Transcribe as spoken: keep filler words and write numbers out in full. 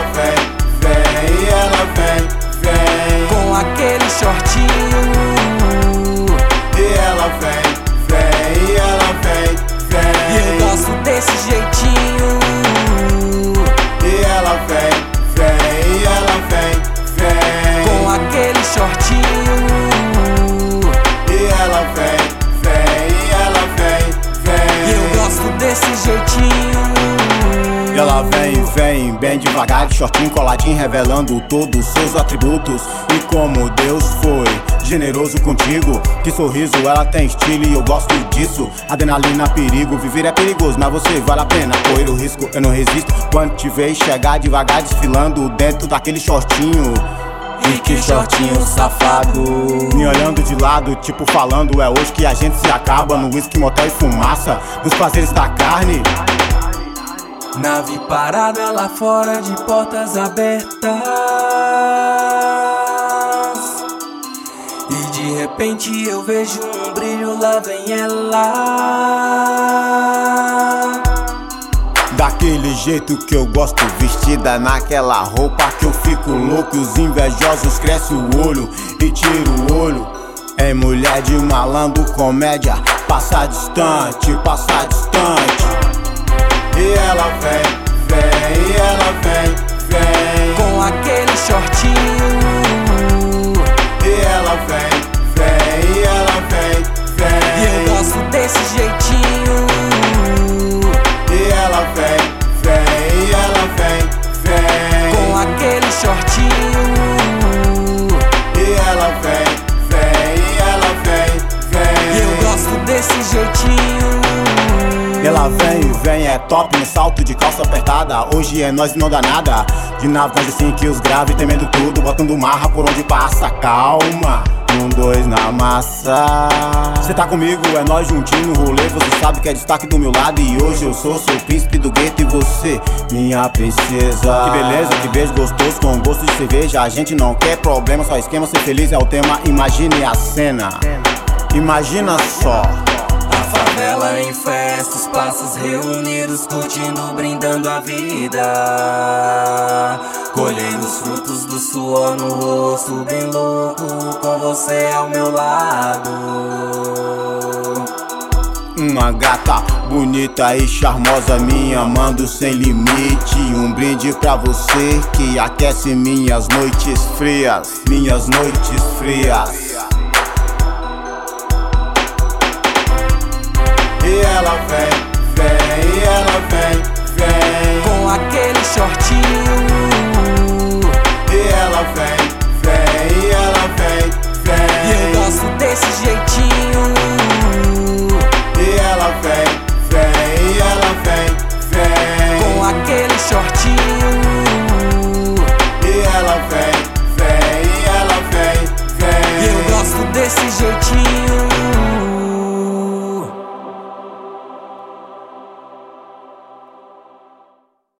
ela vem, vem, ela vem, vem com aquele shortinho. E ela vem, vem, ela vem, vem E eu gosto desse jeitinho. E ela vem, vem, ela vem, vem com aquele shortinho. E ela vem, vem, ela vem, vem E eu gosto desse jeitinho. E ela vem, vem, bem devagar, de shortinho coladinho, revelando todos os seus atributos. E como Deus foi generoso contigo, que sorriso, ela tem estilo e eu gosto disso. Adrenalina, perigo, viver é perigoso, mas você vale a pena correr o risco, eu não resisto. Quando te vejo chegar devagar, desfilando dentro daquele shortinho. E que shortinho safado. Me olhando de lado, tipo falando, é hoje que a gente se acaba. No whisky, motel e fumaça, nos prazeres da carne. Nave parada lá fora de portas abertas. E de repente eu vejo um brilho, lá vem ela. Daquele jeito que eu gosto, vestida naquela roupa que eu fico louco. E os invejosos crescem o olho e tiram o olho. É mulher de malandro, comédia, passa distante, passa distante. E ela vem, vem, ela vem, vem com aquele shortinho. E ela vem, vem, ela vem, vem E eu gosto desse jeitinho. E ela vem, vem, ela vem, vem com aquele shortinho. E ela vem, vem, ela vem, vem E eu gosto desse jeitinho. Ela vem, vem, é top no salto de calça apertada. Hoje é nós e não dá nada. De nave nós assim que os graves temendo tudo, botando marra por onde passa. Calma, um, dois na massa. Cê tá comigo, é nós juntinho no rolê. Você sabe que é destaque do meu lado. E hoje eu sou seu príncipe do gueto e você, minha princesa. Que beleza, que beijo gostoso com gosto de cerveja. A gente não quer problema, só esquema, ser feliz é o tema. Imagine a cena, imagina só. A favela em festa, os passos reunidos, curtindo, brindando a vida, colhendo os frutos do suor no rosto, bem louco, com você ao meu lado. Uma gata bonita e charmosa, me amando sem limite. Um brinde pra você que aquece minhas noites frias, minhas noites frias. E ela vem, vem, ela vem, vem com aquele shortinho. E ela vem, vem, ela vem, vem E eu gosto desse jeitinho. E ela vem, vem, ela vem, vem com aquele shortinho. E ela vem, vem, ela vem, vem E eu gosto desse jeitinho.